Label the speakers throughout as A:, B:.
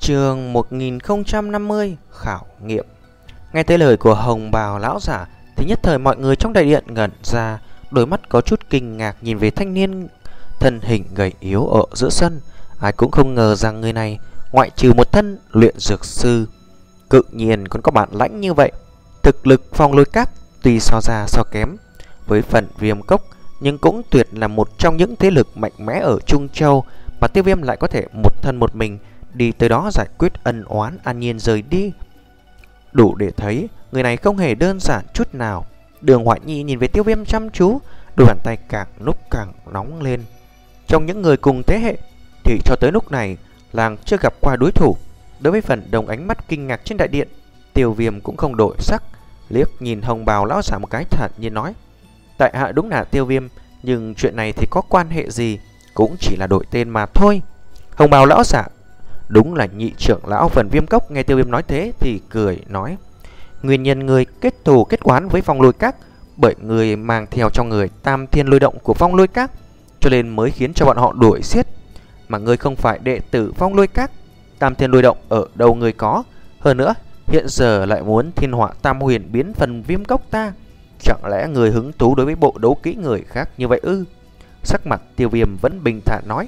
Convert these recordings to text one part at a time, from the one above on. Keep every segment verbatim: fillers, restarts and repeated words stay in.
A: Chương một nghìn không trăm năm mươi khảo nghiệm. Nghe tới lời của Hồng Bào lão giả thì nhất thời mọi người trong đại điện ngẩn ra, đôi mắt có chút kinh ngạc nhìn về thanh niên thân hình gầy yếu ở giữa sân. Ai cũng không ngờ rằng người này ngoại trừ một thân luyện dược sư, cự nhiên còn có bản lãnh như vậy. Thực lực Phong Lôi Các tuy so ra so kém với phần Viêm Cốc, nhưng cũng tuyệt là một trong những thế lực mạnh mẽ ở Trung Châu, mà Tiêu Viêm lại có thể một thân một mình đi tới đó giải quyết ân oán, an nhiên rời đi. Đủ để thấy người này không hề đơn giản chút nào. Đường Hoại Nhi nhìn về Tiêu Viêm chăm chú, đôi bàn tay càng lúc càng nóng lên. Trong những người cùng thế hệ thì cho tới lúc này làng chưa gặp qua đối thủ. Đối với phần đồng ánh mắt kinh ngạc trên đại điện, Tiêu Viêm cũng không đổi sắc, liếc nhìn Hồng Bào lão giả một cái thản nhiên nói: tại hạ đúng là Tiêu Viêm, nhưng chuyện này thì có quan hệ gì, cũng chỉ là đổi tên mà thôi. Hồng Bào lão giả đúng là nhị trưởng lão phần Viêm Cốc, nghe Tiêu Viêm nói thế thì cười nói: nguyên nhân người kết thù kết oán với Phong Lôi Các bởi người mang theo trong người Tam Thiên Lôi Động của Phong Lôi Các, cho nên mới khiến cho bọn họ đuổi giết. Mà ngươi không phải đệ tử Phong Lôi Các, Tam Thiên Lôi Động ở đâu người có? Hơn nữa hiện giờ lại muốn thiên họa tam huyền biến phần Viêm Cốc ta, chẳng lẽ người hứng thú đối với bộ đấu kỹ người khác như vậy ư? Sắc mặt Tiêu Viêm vẫn bình thản nói: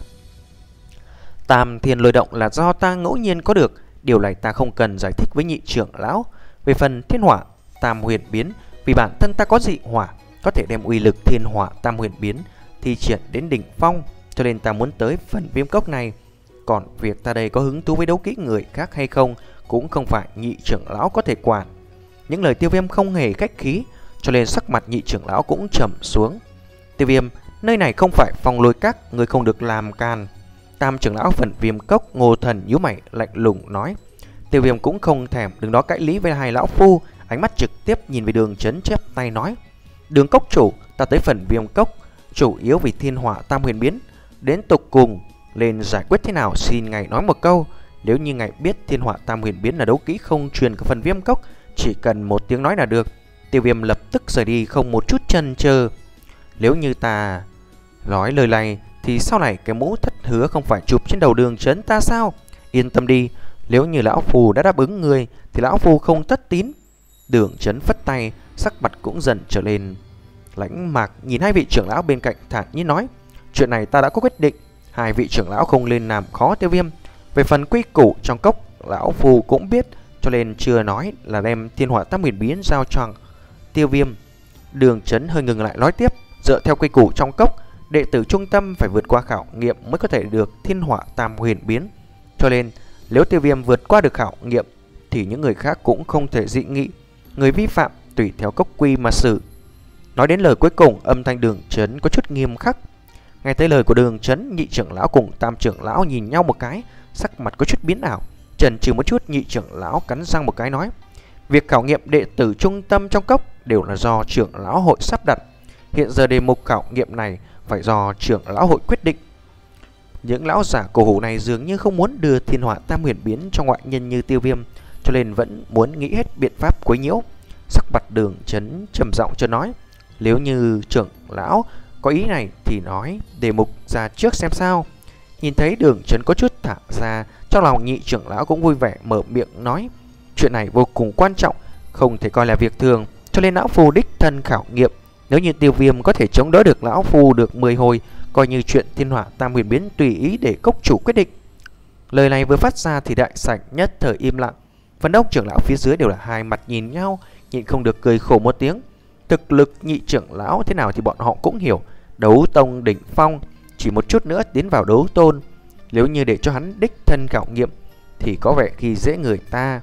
A: Tam Thiên Lôi Động là do ta ngẫu nhiên có được, điều này ta không cần giải thích với nhị trưởng lão. Về phần thiên hỏa tam huyền biến, vì bản thân ta có dị hỏa, có thể đem uy lực thiên hỏa tam huyền biến thi triển đến đỉnh phong, cho nên ta muốn tới phần Viêm Cốc này. Còn việc ta đây có hứng thú với đấu kỹ người khác hay không cũng không phải nhị trưởng lão có thể quản. Những lời Tiêu Viêm không hề khách khí, cho nên sắc mặt nhị trưởng lão cũng trầm xuống. Tiêu Viêm, nơi này không phải Phong Lôi Các, người không được làm can. Tam trưởng lão phần Viêm Cốc Ngô Thần nhíu mày lạnh lùng nói. Tiêu Viêm cũng không thèm đứng đó cãi lý với hai lão phu, ánh mắt trực tiếp nhìn về Đường Chấn chép tay nói: Đường Cốc chủ, ta tới phần Viêm Cốc chủ yếu vì thiên hỏa tam huyền biến, đến tục cùng lên giải quyết thế nào xin ngài nói một câu. Nếu như ngài biết thiên hỏa tam huyền biến là đấu kỹ không truyền của phần Viêm Cốc, chỉ cần một tiếng nói là được. Tiêu Viêm lập tức rời đi không một chút chần chờ. Nếu như ta nói lời này thì sau này cái mũ thất hứa không phải chụp trên đầu Đường Chấn ta sao? Yên tâm đi, nếu như lão phù đã đáp ứng người thì lão phù không thất tín. Đường Chấn phất tay, sắc mặt cũng dần trở lên lãnh mạc, nhìn hai vị trưởng lão bên cạnh thản nhiên nói: chuyện này ta đã có quyết định, hai vị trưởng lão không lên làm khó Tiêu Viêm. Về phần quy củ trong cốc, lão phù cũng biết, cho nên chưa nói là đem thiên hỏa tam huyền biến giao cho Tiêu Viêm. Đường Chấn hơi ngừng lại nói tiếp: dựa theo quy củ trong cốc, đệ tử trung tâm phải vượt qua khảo nghiệm mới có thể được thiên hỏa tam huyền biến. Cho nên nếu Tiêu Viêm vượt qua được khảo nghiệm thì những người khác cũng không thể dị nghị, người vi phạm tùy theo cốc quy mà xử. Nói đến lời cuối cùng, âm thanh Đường Chấn có chút nghiêm khắc. Nghe tới lời của Đường Chấn, nhị trưởng lão cùng tam trưởng lão nhìn nhau một cái, sắc mặt có chút biến ảo. Chần chừ một chút, nhị trưởng lão cắn răng một cái nói: việc khảo nghiệm đệ tử trung tâm trong cốc đều là do trưởng lão hội sắp đặt. Hiện giờ đề mục khảo nghiệm này phải do trưởng lão hội quyết định. Những lão giả cổ hủ này dường như không muốn đưa thiên hỏa tam huyền biến cho ngoại nhân như Tiêu Viêm, cho nên vẫn muốn nghĩ hết biện pháp quấy nhiễu. Sắc mặt Đường Chấn trầm giọng cho nói: nếu như trưởng lão có ý này thì nói đề mục ra trước xem sao. Nhìn thấy Đường Chấn có chút thả ra, trong lòng nhị trưởng lão cũng vui vẻ mở miệng nói: chuyện này vô cùng quan trọng, không thể coi là việc thường, cho nên lão phu đích thân khảo nghiệm. Nếu như Tiêu Viêm có thể chống đỡ được lão phu được mười hồi, coi như chuyện thiên hỏa tam huyền biến tùy ý để cốc chủ quyết định. Lời này vừa phát ra thì đại sảnh nhất thời im lặng. Phần đông trưởng lão phía dưới đều là hai mặt nhìn nhau, nhịn không được cười khổ một tiếng. Thực lực nhị trưởng lão thế nào thì bọn họ cũng hiểu, đấu tông đỉnh phong, chỉ một chút nữa tiến vào đấu tôn. Nếu như để cho hắn đích thân khảo nghiệm thì có vẻ khi dễ người ta.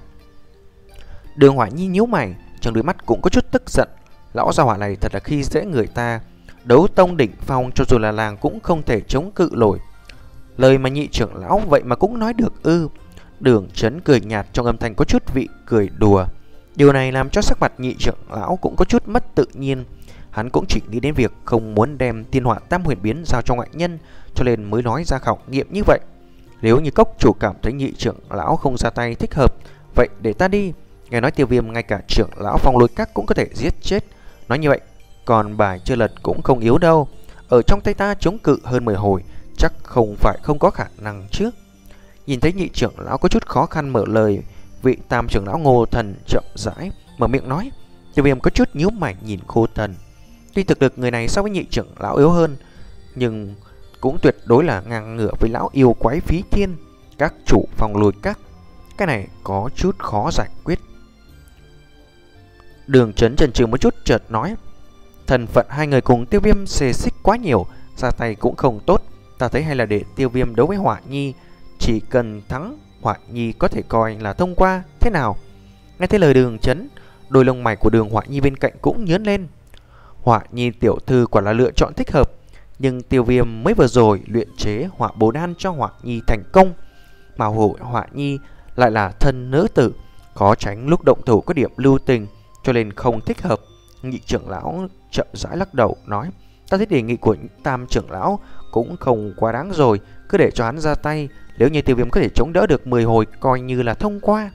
A: Đường Hoài Nhi nhíu mày, trong đôi mắt cũng có chút tức giận. Lão gia hỏa này thật là khi dễ người ta. Đấu tông đỉnh phong cho dù là làng cũng không thể chống cự nổi. Lời mà nhị trưởng lão vậy mà cũng nói được ư? Đường Chấn cười nhạt, trong âm thanh có chút vị cười đùa. Điều này làm cho sắc mặt nhị trưởng lão cũng có chút mất tự nhiên. Hắn cũng chỉ nghĩ đến việc không muốn đem thiên hỏa tam huyền biến giao cho ngoại nhân, cho nên mới nói ra khảo nghiệm như vậy. Nếu như cốc chủ cảm thấy nhị trưởng lão không ra tay thích hợp, vậy để ta đi. Nghe nói Tiêu Viêm ngay cả trưởng lão Phong Lôi Các cũng có thể giết chết. Nói như vậy, còn bài chơi lật cũng không yếu đâu. Ở trong tay ta chống cự hơn mười hồi, chắc không phải không có khả năng chứ. Nhìn thấy nhị trưởng lão có chút khó khăn mở lời, vị tam trưởng lão Ngô Thần chậm rãi mở miệng nói. Tiêu Viêm có chút nhíu mày nhìn Ngô Thần. Tuy thực lực người này so với nhị trưởng lão yếu hơn, nhưng cũng tuyệt đối là ngang ngửa với lão yêu quái Phí Thiên, các chủ phòng lùi các. Cái này có chút khó giải quyết. Đường Chấn chần chừ một chút chợt nói, thân phận hai người cùng Tiêu Viêm xê xích quá nhiều, ra tay cũng không tốt. Ta thấy hay là để Tiêu Viêm đấu với Hỏa Nhi, chỉ cần thắng Hỏa Nhi có thể coi là thông qua, thế nào? Nghe thấy lời Đường Chấn, đôi lông mày của Đường Hỏa Nhi bên cạnh cũng nhướng lên. Hỏa Nhi tiểu thư quả là lựa chọn thích hợp, nhưng Tiêu Viêm mới vừa rồi luyện chế hỏa bồ đan cho Hỏa Nhi thành công, mà hộ Hỏa Nhi lại là thân nữ tử, khó tránh lúc động thủ có điểm lưu tình, cho nên không thích hợp. Nhị trưởng lão chậm rãi lắc đầu nói, ta thấy đề nghị của tam trưởng lão cũng không quá đáng rồi, cứ để cho hắn ra tay. Nếu như Tiêu Viêm có thể chống đỡ được mười hồi coi như là thông qua.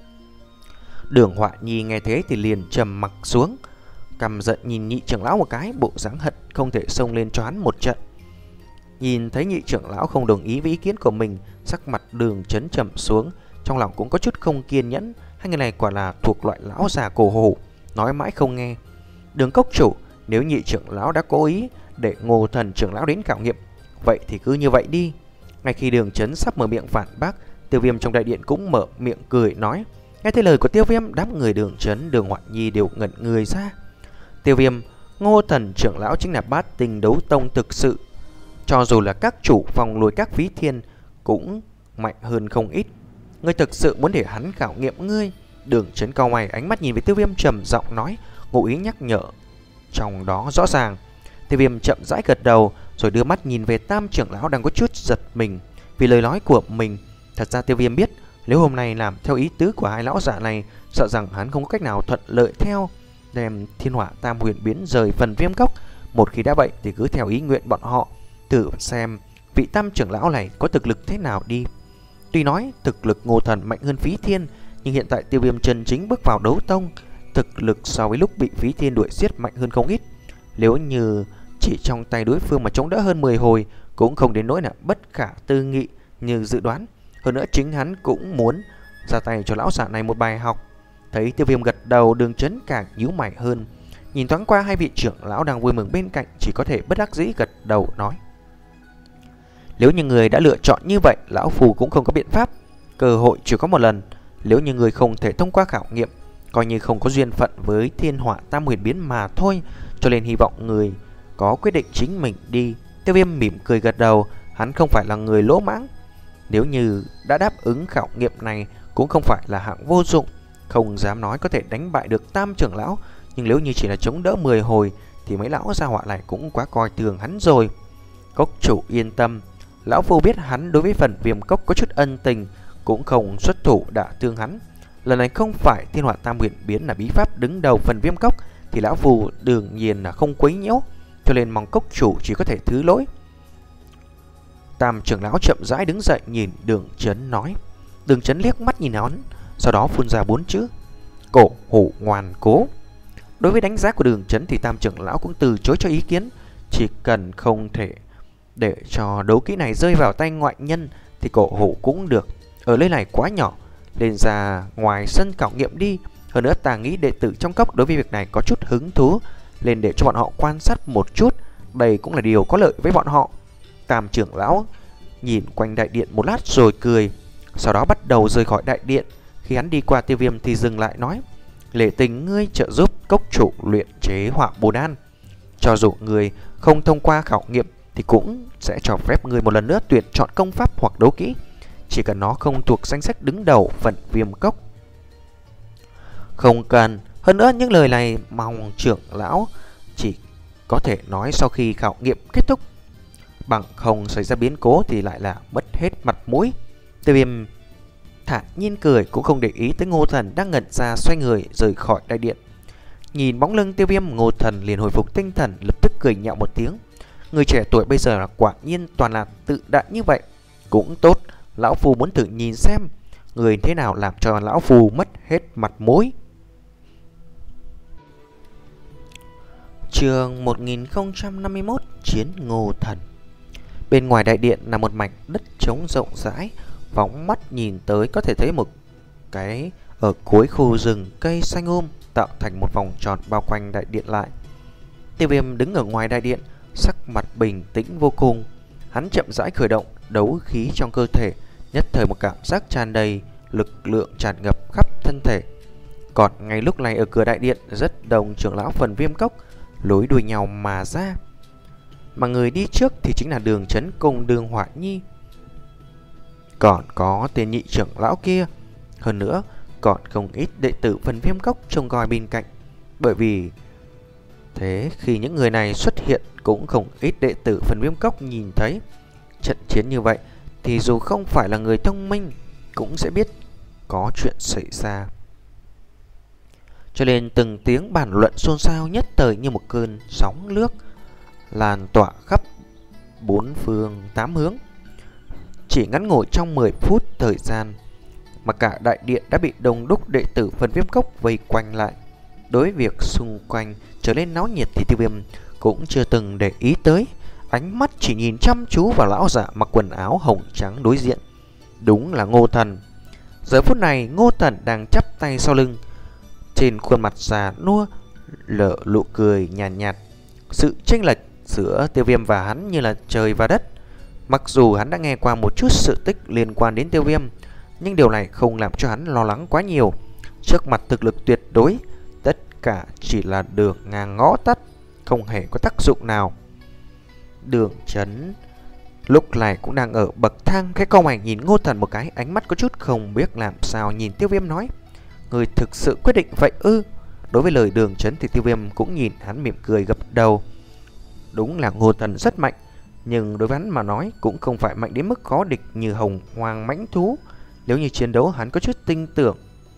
A: Đường Họa Nhi nghe thế thì liền trầm mặc xuống, căm giận nhìn nhị trưởng lão một cái, bộ dáng hận không thể xông lên cho hắn một trận. Nhìn thấy nhị trưởng lão không đồng ý với ý kiến của mình, sắc mặt Đường Chấn trầm xuống, trong lòng cũng có chút không kiên nhẫn. Hai người này quả là thuộc loại lão già cổ hủ, nói mãi không nghe. Đường cốc chủ, nếu nhị trưởng lão đã cố ý để Ngô Thần trưởng lão đến khảo nghiệm, vậy thì cứ như vậy đi. Ngay khi Đường Chấn sắp mở miệng phản bác, Tiêu Viêm trong đại điện cũng mở miệng cười nói. Nghe thấy lời của Tiêu Viêm, đám người Đường Chấn, Đường Họa Nhi đều ngẩn người ra. Tiêu Viêm, Ngô Thần trưởng lão chính là bát tinh đấu tông thực sự, cho dù là các chủ phòng lùi các Phí Thiên cũng mạnh hơn không ít. Ngươi thực sự muốn để hắn khảo nghiệm ngươi? Đường Chấn cau mày, ánh mắt nhìn về Tiêu Viêm trầm giọng nói, ngụ ý nhắc nhở trong đó rõ ràng. Tiêu Viêm chậm rãi gật đầu, rồi đưa mắt nhìn về tam trưởng lão đang có chút giật mình vì lời nói của mình. Thật ra Tiêu Viêm biết, nếu hôm nay làm theo ý tứ của hai lão giả này, sợ rằng hắn không có cách nào thuận lợi theo đem thiên hỏa tam huyền biến rời phần viêm cốc. Một khi đã vậy thì cứ theo ý nguyện bọn họ, thử xem vị tam trưởng lão này có thực lực thế nào đi. Tuy nói thực lực Ngô Thần mạnh hơn Phí Thiên, nhưng hiện tại Tiêu Viêm chân chính bước vào đấu tông, thực lực so với lúc bị Phí Thiên đuổi giết mạnh hơn không ít. Nếu như chỉ trong tay đối phương mà chống đỡ hơn mười hồi, cũng không đến nỗi là bất khả tư nghị như dự đoán. Hơn nữa chính hắn cũng muốn ra tay cho lão giả này một bài học. Thấy Tiêu Viêm gật đầu, Đường Chấn càng nhíu mày hơn. Nhìn thoáng qua hai vị trưởng lão đang vui mừng bên cạnh, chỉ có thể bất đắc dĩ gật đầu nói, nếu như người đã lựa chọn như vậy, lão phù cũng không có biện pháp. Cơ hội chỉ có một lần, nếu như người không thể thông qua khảo nghiệm, coi như không có duyên phận với thiên hỏa tam huyền biến mà thôi. Cho nên hy vọng người có quyết định chính mình đi. Tiêu Viêm mỉm cười gật đầu, hắn không phải là người lỗ mãng. Nếu như đã đáp ứng khảo nghiệm này, cũng không phải là hạng vô dụng. Không dám nói có thể đánh bại được tam trưởng lão, nhưng nếu như chỉ là chống đỡ mười hồi thì mấy lão gia họa này cũng quá coi thường hắn rồi. Cốc chủ yên tâm, lão phu biết hắn đối với phần viêm cốc có chút ân tình, cũng không xuất thủ đả thương hắn. Lần này không phải thiên hỏa tam huyền biến là bí pháp đứng đầu phần viêm cốc, thì lão phu đương nhiên là không quấy nhiễu, cho nên mong cốc chủ chỉ có thể thứ lỗi. Tam trưởng lão chậm rãi đứng dậy nhìn Đường Chấn nói. Đường Chấn liếc mắt nhìn hắn, sau đó phun ra bốn chữ: cổ hủ ngoan cố. Đối với đánh giá của Đường Chấn thì tam trưởng lão cũng từ chối cho ý kiến. Chỉ cần không thể để cho đấu kỹ này rơi vào tay ngoại nhân thì cổ hủ cũng được. Ở nơi này quá nhỏ, lên ra ngoài sân khảo nghiệm đi. Hơn nữa ta nghĩ đệ tử trong cốc đối với việc này có chút hứng thú, lên để cho bọn họ quan sát một chút. Đây cũng là điều có lợi với bọn họ. Tam trưởng lão nhìn quanh đại điện một lát rồi cười, sau đó bắt đầu rời khỏi đại điện. Khi hắn đi qua Tiêu Viêm thì dừng lại nói: Lệ Tình, ngươi trợ giúp cốc chủ luyện chế hỏa bồ đan, cho dù ngươi không thông qua khảo nghiệm thì cũng sẽ cho phép ngươi một lần nữa tuyển chọn công pháp hoặc đấu kỹ, chỉ cần nó không thuộc danh sách đứng đầu phần viêm cốc. Không cần. Hơn nữa những lời này mong trưởng lão chỉ có thể nói sau khi khảo nghiệm kết thúc, bằng không xảy ra biến cố thì lại là mất hết mặt mũi. Tiêu Viêm thản nhiên cười, cũng không để ý tới Ngô Thần đang ngẩn ra, xoay người rời khỏi đại điện. Nhìn bóng lưng Tiêu Viêm, Ngô Thần liền hồi phục tinh thần, lập tức cười nhạo một tiếng. Người trẻ tuổi bây giờ là quả nhiên toàn là tự đại như vậy. Cũng tốt, lão phu muốn thử nhìn xem người thế nào làm cho lão phu mất hết mặt mũi. Chương một nghìn không trăm năm mươi mốt, Chiến Ngô Thần. Bên ngoài đại điện là một mảnh đất trống rộng rãi, Phóng mắt nhìn tới có thể thấy một cái ở cuối khu rừng cây xanh um tạo thành một vòng tròn bao quanh đại điện lại. Tiêu Viêm đứng ở ngoài đại điện, sắc mặt bình tĩnh vô cùng. Hắn chậm rãi khởi động đấu khí trong cơ thể, nhất thời một cảm giác tràn đầy lực lượng tràn ngập khắp thân thể. Còn ngay lúc này ở cửa đại điện, rất đông trưởng lão phần Viêm Cốc lối đuôi nhau mà ra. Mà người đi trước thì chính là Đường Chấn cùng Đường Hỏa Nhi. Còn có tên nhị trưởng lão kia. Hơn nữa còn không ít đệ tử phần Viêm Cốc trông coi bên cạnh. Bởi vì thế khi những người này xuất hiện, cũng không ít đệ tử phần Viêm Cốc nhìn thấy trận chiến như vậy thì dù không phải là người thông minh cũng sẽ biết có chuyện xảy ra. Cho nên từng tiếng bàn luận xôn xao nhất thời như một cơn sóng nước lan tỏa khắp bốn phương tám hướng. Chỉ ngắn ngủi trong mười phút thời gian mà cả đại điện đã bị đông đúc đệ tử phần Viêm Cốc vây quanh lại. Đối với việc xung quanh trở nên náo nhiệt thì Tiêu Viêm cũng chưa từng để ý tới, ánh mắt chỉ nhìn chăm chú vào lão giả mặc quần áo hồng trắng đối diện. Đúng là Ngô Thần. Giờ phút này Ngô Thần đang chắp tay sau lưng, trên khuôn mặt già nua lở nụ cười nhàn nhạt, nhạt. Sự chênh lệch giữa Tiêu Viêm và hắn như là trời và đất. Mặc dù hắn đã nghe qua một chút sự tích liên quan đến Tiêu Viêm, nhưng điều này không làm cho hắn lo lắng quá nhiều. Trước mặt thực lực tuyệt đối, tất cả chỉ là đường ngang ngõ tắt, không hề có tác dụng nào. Đường Chấn lúc này cũng đang ở bậc thang, cái câu mày nhìn Ngô Thần một cái, ánh mắt có chút không biết làm sao, nhìn Tiêu Viêm nói: người thực sự quyết định vậy ư? Đối với lời Đường Chấn thì Tiêu Viêm cũng nhìn hắn mỉm cười gật đầu. Đúng là Ngô Thần rất mạnh, nhưng đối với hắn mà nói cũng không phải mạnh đến mức khó địch như hồng hoang mãnh thú. Nếu như chiến đấu hắn có chút tin tưởng.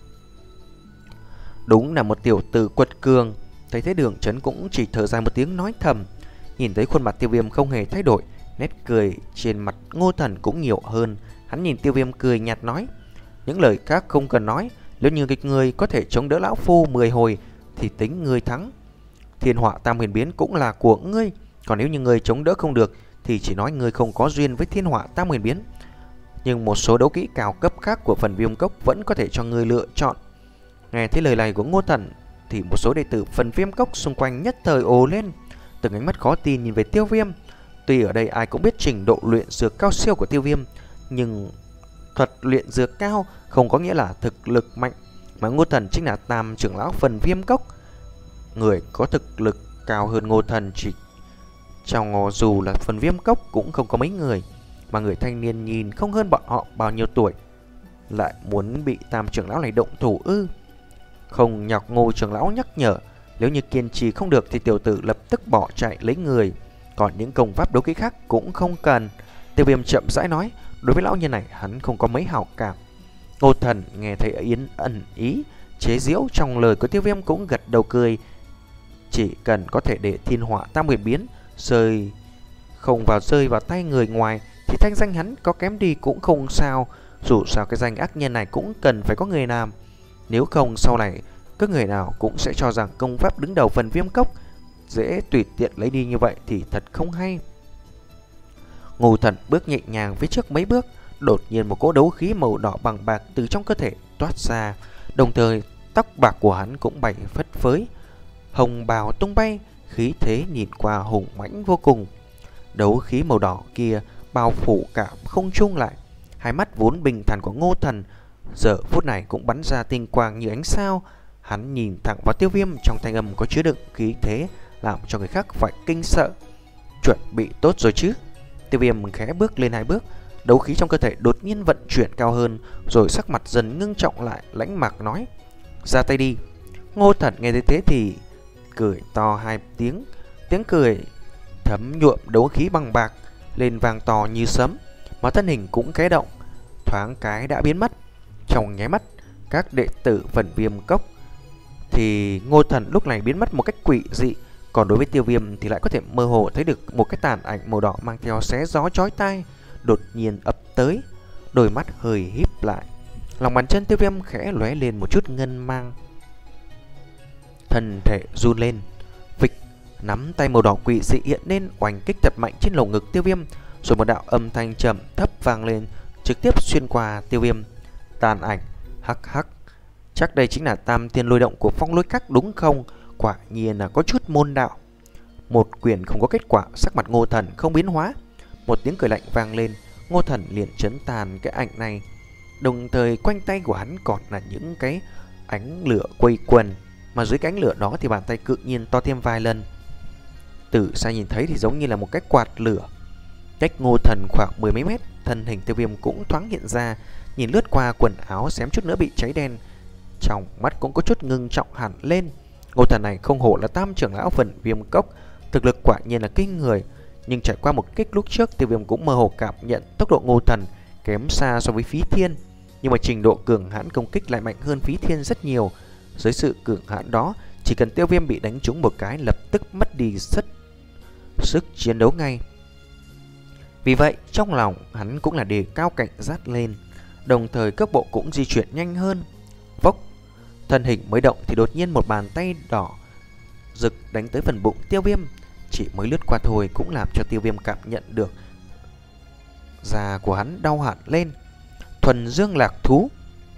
A: Đúng là một tiểu tử quật cường. Thấy thế Đường Chấn cũng chỉ thở dài một tiếng nói thầm. Nhìn thấy khuôn mặt Tiêu Viêm không hề thay đổi, nét cười trên mặt Ngô Thần cũng nhiều hơn. Hắn nhìn Tiêu Viêm cười nhạt nói: những lời khác không cần nói, nếu như kịch người có thể chống đỡ lão phu mười hồi thì tính ngươi thắng. Thiên Họa Tam Huyền Biến cũng là của ngươi, còn nếu như ngươi chống đỡ không được thì chỉ nói ngươi không có duyên với Thiên Họa Tam Huyền Biến. Nhưng một số đấu kỹ cao cấp khác của phần Viêm Cốc vẫn có thể cho ngươi lựa chọn. Nghe thấy lời này của Ngô Thần thì một số đệ tử phần Viêm Cốc xung quanh nhất thời ồ lên, từng ánh mắt khó tin nhìn về Tiêu Viêm. Tuy ở đây ai cũng biết trình độ luyện dược cao siêu của Tiêu Viêm, nhưng thuật luyện dược cao không có nghĩa là thực lực mạnh. Mà Ngô Thần chính là tam trưởng lão phần Viêm Cốc, người có thực lực cao hơn Ngô Thần chỉ trong dù là phần Viêm Cốc cũng không có mấy người. Mà người thanh niên nhìn không hơn bọn họ bao nhiêu tuổi, lại muốn bị tam trưởng lão này động thủ ư? Không nhọc Ngô trưởng lão nhắc nhở, nếu như kiên trì không được thì tiểu tử lập tức bỏ chạy lấy người. Còn những công pháp đấu kỹ khác cũng không cần. Tiêu Viêm chậm rãi nói, đối với lão nhân này hắn không có mấy hảo cảm. Ngô Thần nghe thấy yến ẩn ý chế giễu trong lời của Tiêu Viêm cũng gật đầu cười. Chỉ cần có thể để Thiên Họa Tam Huyền Biến rơi không vào rơi vào tay người ngoài thì thanh danh hắn có kém đi cũng không sao. Dù sao cái danh ác nhân này cũng cần phải có người làm. Nếu không sau này các người nào cũng sẽ cho rằng công pháp đứng đầu phần Viêm Cốc dễ tùy tiện lấy đi như vậy thì thật không hay. Ngô Thần bước nhẹ nhàng phía trước mấy bước, đột nhiên một cỗ đấu khí màu đỏ bằng bạc từ trong cơ thể toát ra, đồng thời tóc bạc của hắn cũng bay phất phới, hồng bào tung bay, khí thế nhìn qua hùng mãnh vô cùng. Đấu khí màu đỏ kia bao phủ cả không trung lại. Hai mắt vốn bình thản của Ngô Thần giờ phút này cũng bắn ra tinh quang như ánh sao. Hắn nhìn thẳng vào Tiêu Viêm, trong thanh âm có chứa đựng khí thế làm cho người khác phải kinh sợ. Chuẩn bị tốt rồi chứ? Tiêu Viêm khẽ bước lên hai bước, đấu khí trong cơ thể đột nhiên vận chuyển cao hơn, rồi sắc mặt dần ngưng trọng lại, lãnh mạc nói: ra tay đi. Ngô Thần nghe thấy thế thì cười to hai tiếng, tiếng cười thấm nhuộm đấu khí bằng bạc lên vàng to như sấm, mà thân hình cũng khẽ động, thoáng cái đã biến mất. Trong nháy mắt các đệ tử phần Viêm Cốc thì Ngô Thần lúc này biến mất một cách quỷ dị. Còn đối với Tiêu Viêm thì lại có thể mơ hồ thấy được một cái tàn ảnh màu đỏ mang theo xé gió chói tai đột nhiên ập tới, đôi mắt hơi híp lại, lòng bàn chân Tiêu Viêm khẽ lóe lên một chút ngân mang, thân thể run lên, phịch, nắm tay màu đỏ quỷ dị hiện lên, oanh kích thật mạnh trên lồng ngực Tiêu Viêm, rồi một đạo âm thanh trầm thấp vang lên trực tiếp xuyên qua Tiêu Viêm. Tàn ảnh, hắc hắc, chắc đây chính là tam thiên lôi động của Phong Lôi Các đúng không? Quả nhiên là có chút môn đạo. Một quyền không có kết quả, sắc mặt Ngô Thần không biến hóa. Một tiếng cười lạnh vang lên, Ngô Thần liền chấn tàn cái ảnh này. Đồng thời quanh tay của hắn còn là những cái ánh lửa quây quần, mà dưới cái ánh lửa đó thì bàn tay cự nhiên to thêm vài lần. Từ xa nhìn thấy thì giống như là một cái quạt lửa. Cách Ngô Thần khoảng mười mấy mét, thân hình Tiêu Viêm cũng thoáng hiện ra, nhìn lướt qua quần áo xém chút nữa bị cháy đen, trong mắt cũng có chút ngưng trọng hẳn lên. Ngô Thần này không hổ là tam trưởng lão Phần Viêm Cốc, thực lực quả nhiên là kinh người. Nhưng trải qua một kích lúc trước, Tiêu Viêm cũng mơ hồ cảm nhận tốc độ Ngô Thần kém xa so với Phí Thiên, nhưng mà trình độ cường hãn công kích lại mạnh hơn Phí Thiên rất nhiều. Dưới sự cường hãn đó, chỉ cần Tiêu Viêm bị đánh trúng một cái lập tức mất đi rất sức chiến đấu ngay. Vì vậy trong lòng hắn cũng là đề cao cảnh giác lên, đồng thời cước bộ cũng di chuyển nhanh hơn. Vốc, thân hình mới động thì đột nhiên một bàn tay đỏ rực đánh tới phần bụng Tiêu Viêm. Chỉ mới lướt qua thôi cũng làm cho Tiêu Viêm cảm nhận được da của hắn đau hẳn lên. Thuần Dương Lạc Thú.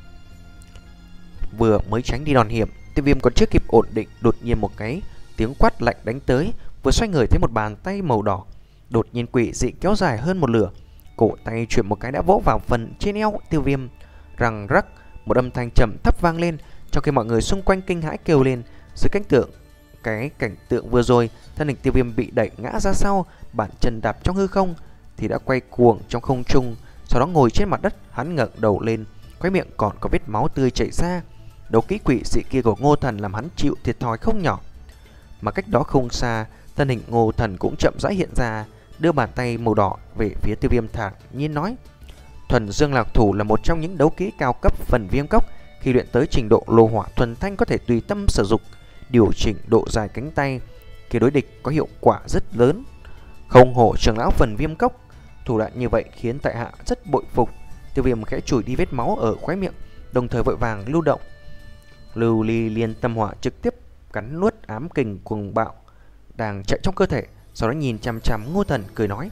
A: Vừa mới tránh đi đòn hiểm, Tiêu Viêm còn chưa kịp ổn định, đột nhiên một cái tiếng quát lạnh đánh tới. Vừa xoay người thấy một bàn tay màu đỏ đột nhiên quỷ dị kéo dài hơn một lửa, cổ tay chuyển một cái đã vỗ vào phần trên eo Tiêu Viêm. Răng rắc, một âm thanh trầm thấp vang lên, trong khi mọi người xung quanh kinh hãi kêu lên. Dưới cảnh tượng cái cảnh tượng vừa rồi, thân hình Tiêu Viêm bị đẩy ngã ra sau, bàn chân đạp trong hư không thì đã quay cuồng trong không trung, sau đó ngồi trên mặt đất. Hắn ngẩng đầu lên, khóe miệng còn có vết máu tươi chảy ra. Đấu kỹ quỷ dị kia của Ngô Thần làm hắn chịu thiệt thòi không nhỏ. Mà cách đó không xa, thân hình Ngô Thần cũng chậm rãi hiện ra, đưa bàn tay màu đỏ về phía Tiêu Viêm thản nhiên nói: Thuần Dương Lạc Thủ là một trong những đấu kỹ cao cấp Phần Viêm Cốc, khi luyện tới trình độ lô hỏa thuần thanh có thể tùy tâm sử dụng, điều chỉnh độ dài cánh tay, khi đối địch có hiệu quả rất lớn. Không hổ trưởng lão Phần Viêm Cốc, thủ đoạn như vậy khiến tại hạ rất bội phục. Tiêu Viêm khẽ chùi đi vết máu ở khóe miệng, đồng thời vội vàng lưu động lưu ly liên tâm hỏa trực tiếp cắn nuốt ám kình cuồng bạo đang chạy trong cơ thể, sau đó nhìn chằm chằm Ngô Thần cười nói: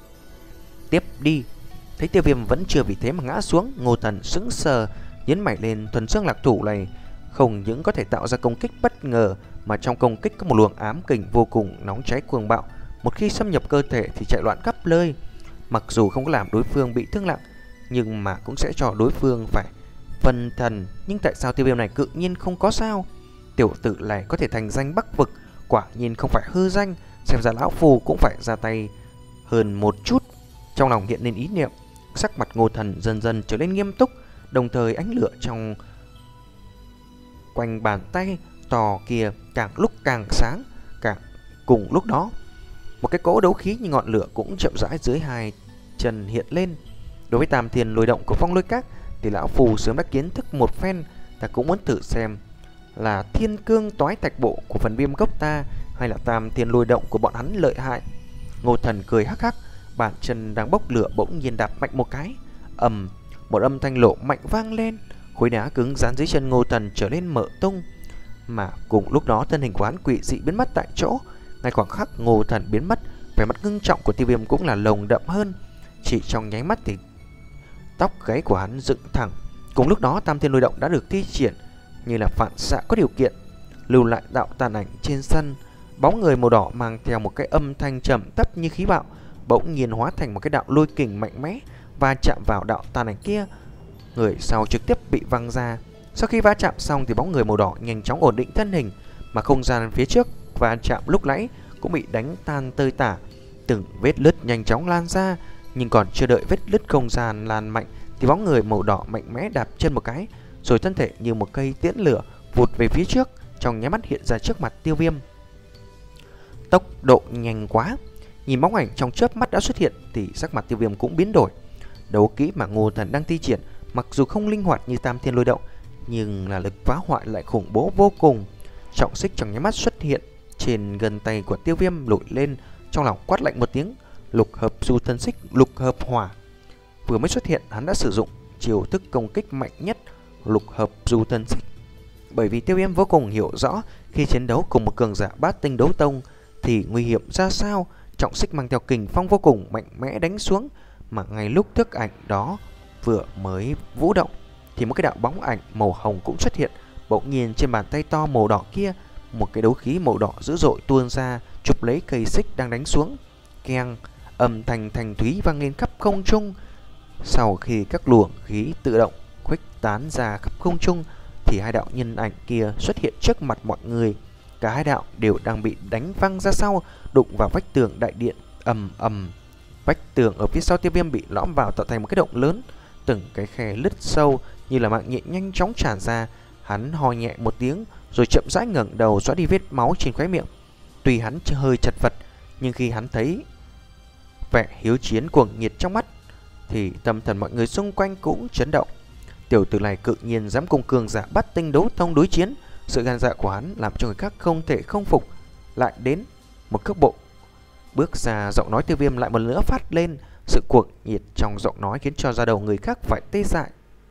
A: Tiếp đi. Thấy Tiêu Viêm vẫn chưa vì thế mà ngã xuống, Ngô Thần sững sờ, nhấn mày lên. Thuần Dương Lạc Thủ này không những có thể tạo ra công kích bất ngờ, mà trong công kích có một luồng ám kình vô cùng nóng cháy cuồng bạo, một khi xâm nhập cơ thể thì chạy loạn khắp nơi. Mặc dù không có làm đối phương bị thương nặng, nhưng mà cũng sẽ cho đối phương phải phân thần. Nhưng tại sao Tiêu Viêm này cự nhiên không có sao? Tiểu tử này có thể thành danh Bắc Vực, quả nhiên không phải hư danh. Xem ra lão phù cũng phải ra tay hơn một chút. Trong lòng hiện lên ý niệm, sắc mặt Ngô Thần dần dần trở nên nghiêm túc, đồng thời ánh lửa trong quanh bàn tay to kia càng lúc càng sáng. Càng cùng lúc đó, một cái cỗ đấu khí như ngọn lửa cũng chậm rãi dưới hai chân hiện lên. Đối với tam thiên lôi động của Phong Lôi Các thì lão phù sớm đã kiến thức một phen, ta cũng muốn thử xem là thiên cương toái thạch bộ của Phần Viêm Cốc ta hay là tam thiên lôi động của bọn hắn lợi hại. Ngô Thần cười hắc hắc, bàn chân đang bốc lửa bỗng nhiên đạp mạnh một cái, ầm, một âm thanh lộ mạnh vang lên, khối đá cứng rắn dưới chân Ngô Thần trở nên mở tung. Mà cùng lúc đó thân hình của hắn quỷ dị biến mất tại chỗ. Ngay khoảng khắc Ngô Thần biến mất, vẻ mặt ngưng trọng của Tiêu Viêm cũng là lồng đậm hơn. Chỉ trong nháy mắt thì tóc gáy của hắn dựng thẳng. Cùng lúc đó tam thiên lôi động đã được thi triển như là phản xạ có điều kiện, lưu lại đạo tàn ảnh trên sân. Bóng người màu đỏ mang theo một cái âm thanh trầm thấp như khí bạo, bỗng nhiên hóa thành một cái đạo lôi kình mạnh mẽ và chạm vào đạo tàn ảnh kia. Người sau trực tiếp bị văng ra. Sau khi va chạm xong thì bóng người màu đỏ nhanh chóng ổn định thân hình, mà không gian phía trước va chạm lúc nãy cũng bị đánh tan tơi tả. Từng vết lứt nhanh chóng lan ra, nhưng còn chưa đợi vết lứt không gian lan mạnh thì bóng người màu đỏ mạnh mẽ đạp chân một cái, rồi thân thể như một cây tiễn lửa vụt về phía trước, trong nháy mắt hiện ra trước mặt Tiêu Viêm. Tốc độ nhanh quá, nhìn bóng ảnh trong chớp mắt đã xuất hiện thì sắc mặt Tiêu Viêm cũng biến đổi. Đấu kỹ mà Ngô Thần đang thi triển mặc dù không linh hoạt như tam thiên lôi động, nhưng là lực phá hoại lại khủng bố vô cùng. Trọng xích trong nháy mắt xuất hiện trên gần tay của Tiêu Viêm nổi lên, trong lòng quát lạnh một tiếng: Lục hợp du thân xích, lục hợp hỏa. Vừa mới xuất hiện hắn đã sử dụng chiêu thức công kích mạnh nhất, lục hợp du thân xích. Bởi vì Tiêu Viêm vô cùng hiểu rõ khi chiến đấu cùng một cường giả bát tinh đấu tông thì nguy hiểm ra sao. Trọng xích mang theo kình phong vô cùng mạnh mẽ đánh xuống, mà ngay lúc thức ảnh đó vừa mới vũ động thì một cái đạo bóng ảnh màu hồng cũng xuất hiện. Bỗng nhiên trên bàn tay to màu đỏ kia, một cái đấu khí màu đỏ dữ dội tuôn ra, chụp lấy cây xích đang đánh xuống. Keng, âm thanh thanh thúy vang lên khắp không trung. Sau khi các luồng khí tự động khuếch tán ra khắp không trung thì hai đạo nhân ảnh kia xuất hiện trước mặt mọi người. Cả hai đạo đều đang bị đánh văng ra sau, đụng vào vách tường đại điện ầm ầm. Vách tường ở phía sau Tiêu Viêm bị lõm vào tạo thành một cái động lớn, từng cái khe lứt sâu như là mạng nhện nhanh chóng tràn ra. Hắn ho nhẹ một tiếng rồi chậm rãi ngẩng đầu xóa đi vết máu trên khóe miệng. Tuy hắn hơi chật vật, nhưng khi hắn thấy vẻ hiếu chiến cuồng nhiệt trong mắt thì tâm thần mọi người xung quanh cũng chấn động. Tiểu tử này cự nhiên dám cùng cường giả Bát Tinh đấu tông đối chiến. Sự gan dạ của hắn làm cho người khác không thể không phục. Lại đến một cước bộ bước ra, giọng nói Tiêu Viêm lại một lần nữa phát lên. Sự cuồng nhiệt trong giọng nói khiến cho da đầu người khác phải tê dại.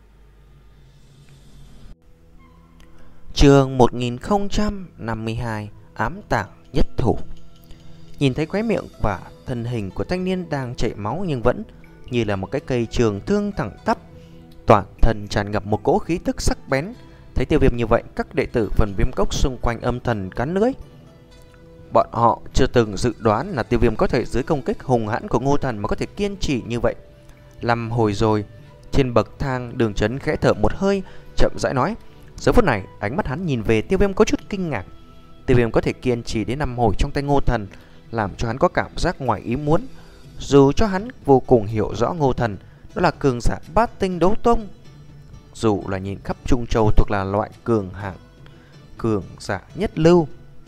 A: Chương một nghìn không trăm năm mươi hai, ám tảng nhất thủ. Nhìn thấy khóe miệng và thân hình của thanh niên đang chảy máu nhưng vẫn như là một cái cây trường thương thẳng tắp, toàn thân tràn ngập một cỗ khí tức sắc bén. Thấy Tiêu Viêm như vậy, các đệ tử phần Viêm Cốc xung quanh âm thầm cắn lưỡi. Bọn họ chưa từng dự đoán là Tiêu Viêm có thể dưới công kích hùng hãn của Ngô Thần mà có thể kiên trì như vậy. Năm hồi rồi, trên bậc thang, Đường Chấn khẽ thở một hơi, chậm rãi nói. Giờ phút này, ánh mắt hắn nhìn về Tiêu Viêm có chút kinh ngạc. Tiêu Viêm có thể kiên trì đến năm hồi trong tay Ngô Thần, làm cho hắn có cảm giác ngoài ý muốn. Dù cho hắn vô cùng hiểu rõ Ngô Thần đó là cường giả Bát Tinh đấu tông, dù là nhìn khắp Trung Châu thuộc là loại cường hạng cường giả nhất lưu.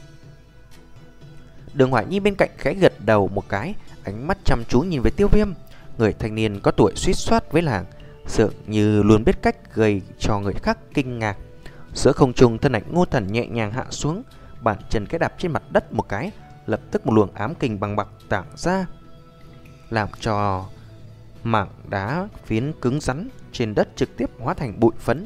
A: Đường Hoài Nhi bên cạnh khẽ gật đầu một cái, ánh mắt chăm chú nhìn về Tiêu Viêm. Người thanh niên có tuổi suýt soát với làng, dường như luôn biết cách gây cho người khác kinh ngạc. Giữa không trung, thân ảnh Ngô Thần nhẹ nhàng hạ xuống, bàn chân cái đạp trên mặt đất một cái, lập tức một luồng ám kình bằng bạc tản ra, làm cho mảng đá phiến cứng rắn trên đất trực tiếp hóa thành bụi phấn.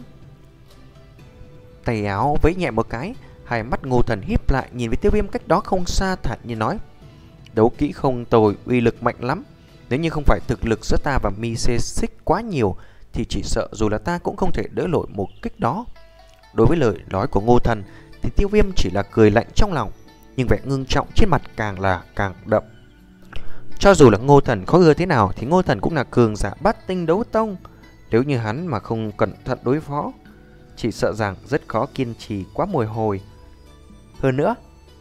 A: Tay áo vẫy nhẹ một cái, hai mắt Ngô Thần híp lại nhìn với Tiêu Viêm cách đó không xa, thản nhiên nói: đấu kỹ không tồi, uy lực mạnh lắm. Nếu như không phải thực lực giữa ta và Mi xê xích quá nhiều thì chỉ sợ dù là ta cũng không thể đỡ nổi một kích đó. Đối với lời nói của Ngô Thần thì Tiêu Viêm chỉ là cười lạnh trong lòng, nhưng vẻ ngưng trọng trên mặt càng là càng đậm. Cho dù là Ngô Thần khó ưa thế nào thì Ngô Thần cũng là cường giả Bát Tinh đấu tông. Nếu như hắn mà không cẩn thận đối phó, chỉ sợ rằng rất khó kiên trì quá một hồi. Hơn nữa,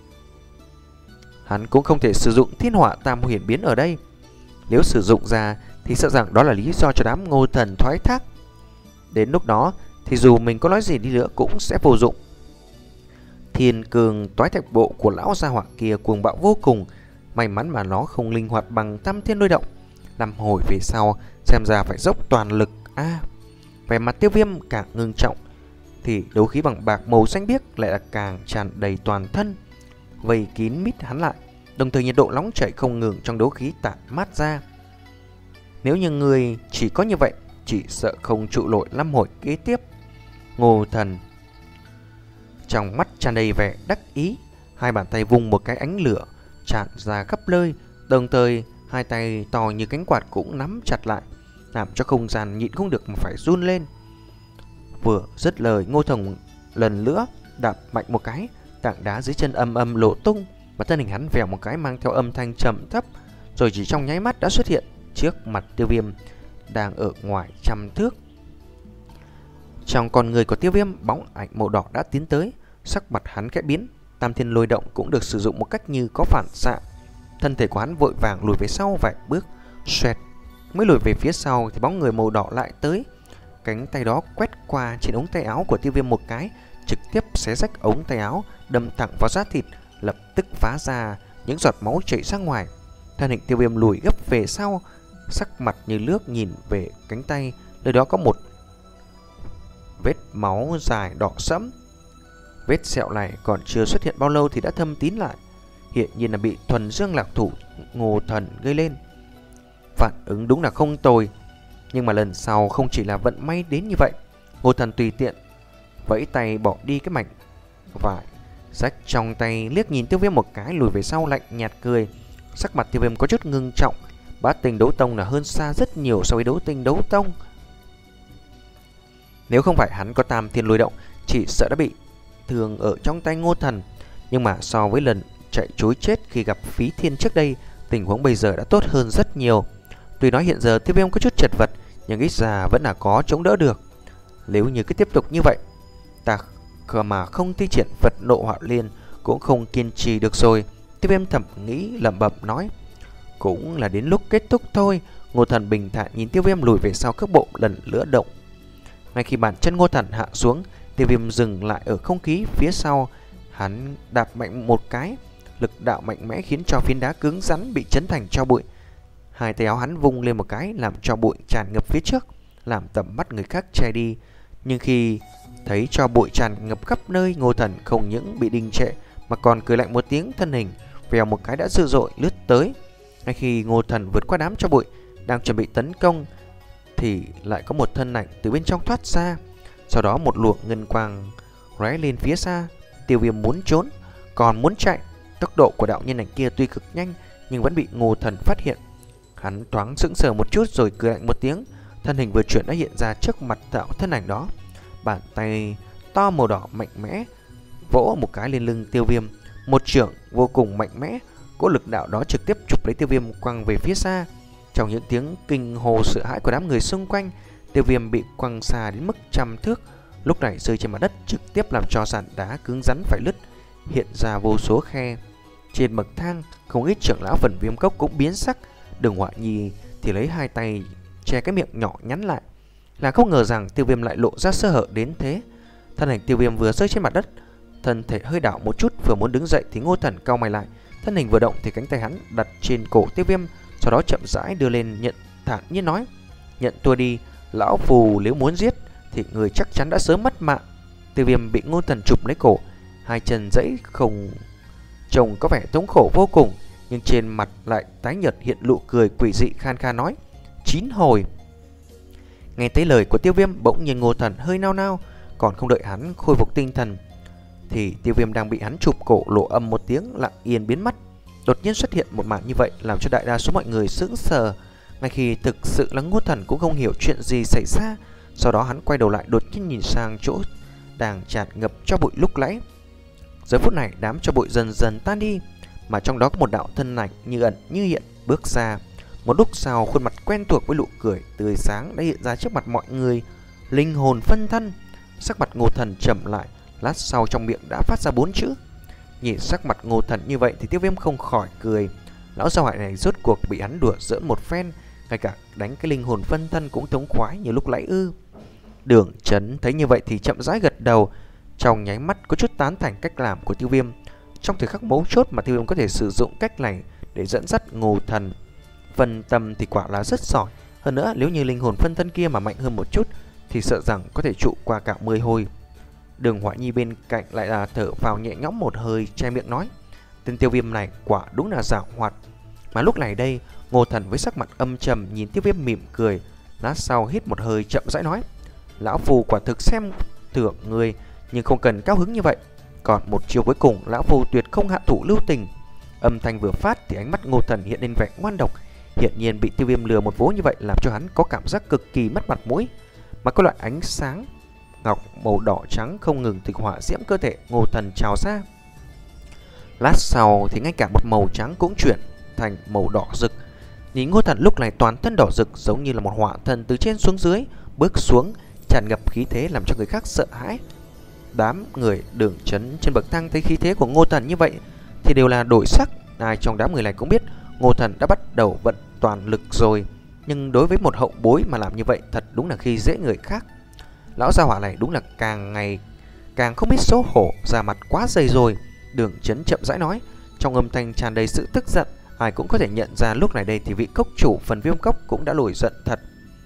A: hắn cũng không thể sử dụng thiên hỏa tam huyền biến ở đây. Nếu sử dụng ra thì sợ rằng đó là lý do cho đám Ngô Thần thoái thác. Đến lúc đó thì dù mình có nói gì đi nữa cũng sẽ vô dụng. Thiên cường toái thạch bộ của lão gia hỏa kia cuồng bạo vô cùng, may mắn mà nó không linh hoạt bằng tam thiên lôi động. Làm hồi về sau xem ra phải dốc toàn lực a. À, vẻ mặt Tiêu Viêm càng ngưng trọng thì đấu khí bằng bạc màu xanh biếc lại là càng tràn đầy toàn thân, vây kín mít hắn lại, đồng thời nhiệt độ nóng chảy không ngừng trong đấu khí tản mát ra. Nếu như người chỉ có như vậy, chỉ sợ không trụ nổi năm hồi kế tiếp. Ngô Thần trong mắt tràn đầy vẻ đắc ý, hai bàn tay vung một cái ánh lửa tràn ra khắp nơi, đồng thời hai tay to như cánh quạt cũng nắm chặt lại, làm cho không gian nhịn không được mà phải run lên. Vừa dứt lời, Ngô Thần lần nữa đạp mạnh một cái, tảng đá dưới chân âm âm lộ tung, và thân hình hắn vèo một cái mang theo âm thanh trầm thấp, rồi chỉ trong nháy mắt đã xuất hiện trước mặt Tiêu Viêm đang ở ngoài trăm thước. Trong con người của Tiêu Viêm, bóng ảnh màu đỏ đã tiến tới, sắc mặt hắn khẽ biến, tam thiên lôi động cũng được sử dụng một cách như có phản xạ. Thân thể của hắn vội vàng lùi về sau vài bước, xoẹt, mới lùi về phía sau thì bóng người màu đỏ lại tới. Cánh tay đó quét qua trên ống tay áo của Tiêu Viêm một cái, trực tiếp xé rách ống tay áo, đâm thẳng vào da thịt, lập tức phá ra những giọt máu chảy ra ngoài. Thân hình Tiêu Viêm lùi gấp về sau, sắc mặt như nước nhìn về cánh tay, nơi đó có một vết máu dài đỏ sẫm. Vết sẹo này còn chưa xuất hiện bao lâu thì đã thâm tín lại, hiện nhiên là bị thuần dương lạc thủ Ngô Thần gây lên. Phản ứng đúng là không tồi, nhưng mà lần sau không chỉ là vận may đến như vậy. Ngô Thần tùy tiện vẫy tay bỏ đi cái mảnh vải rách trong tay, liếc nhìn Tiêu Viêm một cái, lùi về sau lạnh nhạt cười. Sắc mặt Tiêu Viêm có chút ngưng trọng. Bát Tinh đấu tông là hơn xa rất nhiều so với đấu tinh đấu tông. Nếu không phải hắn có tam thiên lôi động, chỉ sợ đã bị thương ở trong tay Ngô Thần. Nhưng mà so với lần chạy trối chết khi gặp Phí Thiên trước đây, tình huống bây giờ đã tốt hơn rất nhiều. Tuy nói hiện giờ Tiêu Viêm có chút chật vật, nhưng ít ra vẫn là có chống đỡ được. Nếu như cứ tiếp tục như vậy, ta mà không thi triển Phật Nộ Hỏa Liên cũng không kiên trì được rồi. Tiêu Viêm thầm nghĩ lẩm bẩm nói. Cũng là đến lúc kết thúc thôi. Ngô Thần bình thản nhìn Tiêu Viêm lùi về sau cước bộ lần nữa động. Ngay khi bàn chân Ngô Thần hạ xuống, Tiêu Viêm dừng lại ở không khí phía sau. Hắn đạp mạnh một cái, lực đạo mạnh mẽ khiến cho phiến đá cứng rắn bị chấn thành tro bụi. Hai tay áo hắn vung lên một cái, làm cho bụi tràn ngập phía trước, làm tầm mắt người khác che đi. Nhưng khi thấy cho bụi tràn ngập khắp nơi, Ngô Thần không những bị đình trệ mà còn cười lạnh một tiếng, thân hình vèo một cái đã dữ dội lướt tới. Ngay khi Ngô Thần vượt qua đám cho bụi đang chuẩn bị tấn công, thì lại có một thân ảnh từ bên trong thoát ra. Sau đó một luồng ngân quang lóe lên phía xa. Tiêu Viêm muốn trốn, còn muốn chạy. Tốc độ của đạo nhân ảnh kia tuy cực nhanh, nhưng vẫn bị Ngô Thần phát hiện. Hắn thoáng sững sờ một chút rồi cười lạnh một tiếng. Thân hình vừa chuyển đã hiện ra trước mặt đạo thân ảnh đó. Bàn tay to màu đỏ mạnh mẽ vỗ một cái lên lưng Tiêu Viêm. Một chưởng vô cùng mạnh mẽ, cỗ lực đạo đó trực tiếp chụp lấy Tiêu Viêm quăng về phía xa. Trong những tiếng kinh hô sợ hãi của đám người xung quanh, Tiêu Viêm bị quăng xa đến mức trăm thước, lúc này rơi trên mặt đất, trực tiếp làm cho sàn đá cứng rắn phải lứt, hiện ra vô số khe. Trên bậc thang, không ít trưởng lão phần Viêm Cốc cũng biến sắc. Đường Họa Nhi thì lấy hai tay che cái miệng nhỏ nhắn lại, là không ngờ rằng Tiêu Viêm lại lộ ra sơ hở đến thế. Thân hình Tiêu Viêm vừa rơi trên mặt đất, thân thể hơi đảo một chút, vừa muốn đứng dậy thì Ngô Thần cau mày lại. Thân hình vừa động thì cánh tay hắn đặt trên cổ Tiêu Viêm, sau đó chậm rãi đưa lên, nhận thản nhiên nói: "Nhận thua đi, lão phù nếu muốn giết thì người chắc chắn đã sớm mất mạng." Tiêu Viêm bị Ngô Thần chụp lấy cổ, hai chân giãy không, trông có vẻ thống khổ vô cùng, nhưng trên mặt lại tái nhợt hiện nụ cười quỷ dị, khan khan nói: "Chín hồi." Nghe thấy lời của Tiêu Viêm, bỗng nhiên Ngô Thần hơi nao nao, còn không đợi hắn khôi phục tinh thần thì Tiêu Viêm đang bị hắn chụp cổ lộ âm một tiếng, lặng yên biến mất. Đột nhiên xuất hiện một màn như vậy làm cho đại đa số mọi người sững sờ. Ngay khi thực sự là Ngô Thần cũng không hiểu chuyện gì xảy ra. Sau đó hắn quay đầu lại, đột nhiên nhìn sang chỗ đang tràn ngập cho bụi lúc nãy. Giờ phút này đám cho bụi dần dần tan đi, mà trong đó có một đạo thân ảnh như ẩn như hiện bước ra. Một lúc sau, khuôn mặt quen thuộc với nụ cười tươi sáng đã hiện ra trước mặt mọi người. Linh hồn phân thân. Sắc mặt Ngô Thần trầm lại, lát sau trong miệng đã phát ra bốn chữ. Nhìn sắc mặt Ngô Thần như vậy thì Tiêu Viêm không khỏi cười. Lão già hoại này rốt cuộc bị hắn đùa giỡn một phen, ngay cả đánh cái linh hồn phân thân cũng thống khoái như lúc nãy ư? Đường Chấn thấy như vậy thì chậm rãi gật đầu, trong nháy mắt có chút tán thành cách làm của Tiêu Viêm. Trong thời khắc mấu chốt mà Tiêu Viêm có thể sử dụng cách này để dẫn dắt Ngô Thần, phân tâm thì quả là rất giỏi. Hơn nữa, nếu như linh hồn phân thân kia mà mạnh hơn một chút thì sợ rằng có thể trụ qua cả mười hồi. Đường Họa Nhi bên cạnh lại là thở vào nhẹ nhõm một hơi, che miệng nói: "Tên Tiêu Viêm này quả đúng là giảo hoạt." Mà lúc này đây, Ngô Thần với sắc mặt âm trầm nhìn Tiêu Viêm mỉm cười, lát sau hít một hơi chậm rãi nói: "Lão phù quả thực xem thường người, nhưng không cần cao hứng như vậy. Còn một chiêu cuối cùng, lão phù tuyệt không hạ thủ lưu tình." Âm thanh vừa phát thì ánh mắt Ngô Thần hiện lên vẻ ngoan độc. Hiện nhiên bị Tiêu Viêm lừa một vố như vậy làm cho hắn có cảm giác cực kỳ mất mặt mũi. Mà có loại ánh sáng ngọc màu đỏ trắng không ngừng từ hỏa diễm cơ thể Ngô Thần trào ra. Lát sau thì ngay cả một màu trắng cũng chuyển thành màu đỏ rực. Nhìn Ngô Thần lúc này toàn thân đỏ rực, giống như là một hỏa thần từ trên xuống dưới bước xuống, tràn ngập khí thế làm cho người khác sợ hãi. Đám người Đường Chấn trên bậc thang thấy khí thế của Ngô Thần như vậy thì đều là đổi sắc. Ai trong đám người này cũng biết Ngô Thần đã bắt đầu vận toàn lực rồi, nhưng đối với một hậu bối mà làm như vậy thật đúng là khi dễ người khác. Lão gia hỏa này đúng là càng ngày càng không biết xấu hổ, da mặt quá dày rồi. Đường Chấn chậm rãi nói, trong âm thanh tràn đầy sự tức giận. Ai cũng có thể nhận ra lúc này đây thì vị cốc chủ phần Viêm Cốc cũng đã nổi giận thật.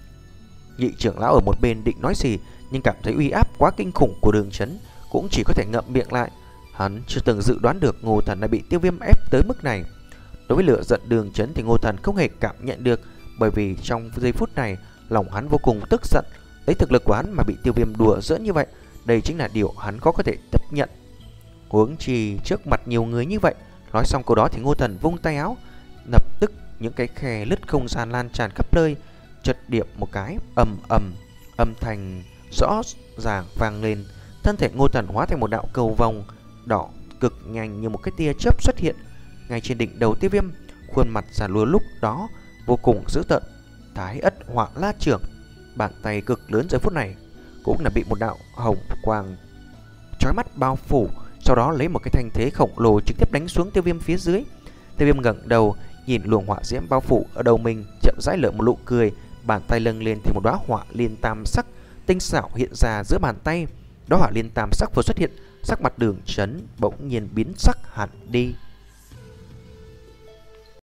A: Nhị trưởng lão ở một bên định nói gì, nhưng cảm thấy uy áp quá kinh khủng của Đường Chấn, cũng chỉ có thể ngậm miệng lại. Hắn chưa từng dự đoán được Ngô Thần đã bị Tiêu Viêm ép tới mức này. Đối với lửa giận Đường Chấn thì Ngô Thần không hề cảm nhận được, bởi vì trong giây phút này lòng hắn vô cùng tức giận. Lấy thực lực của hắn mà bị Tiêu Viêm đùa giỡn như vậy, đây chính là điều hắn có có thể chấp nhận. Huống chi trước mặt nhiều người như vậy. Nói xong câu đó thì Ngô Thần vung tay áo, lập tức những cái khe lứt không gian lan tràn khắp nơi, chợt điệp một cái, ầm ầm, âm thanh rõ ràng vang lên. Thân thể Ngô Tần hóa thành một đạo cầu vòng đỏ cực nhanh như một cái tia chớp xuất hiện ngay trên đỉnh đầu Tiêu Viêm. Khuôn mặt già lùa lúc đó vô cùng dữ tợn. Thái Ất Hỏa La Trưởng, bàn tay cực lớn giờ phút này cũng là bị một đạo hồng quang chói mắt bao phủ, sau đó lấy một cái thanh thế khổng lồ trực tiếp đánh xuống Tiêu Viêm phía dưới. Tiêu Viêm ngẩng đầu nhìn luồng hỏa diễm bao phủ ở đầu mình, chậm rãi nở một nụ cười, bàn tay lâng lên thì một đóa hỏa liên tam sắc tinh xảo hiện ra giữa bàn tay. Đó hỏa liên tam sắc vừa xuất hiện, sắc mặt Đường Chấn bỗng nhiên biến sắc hẳn đi.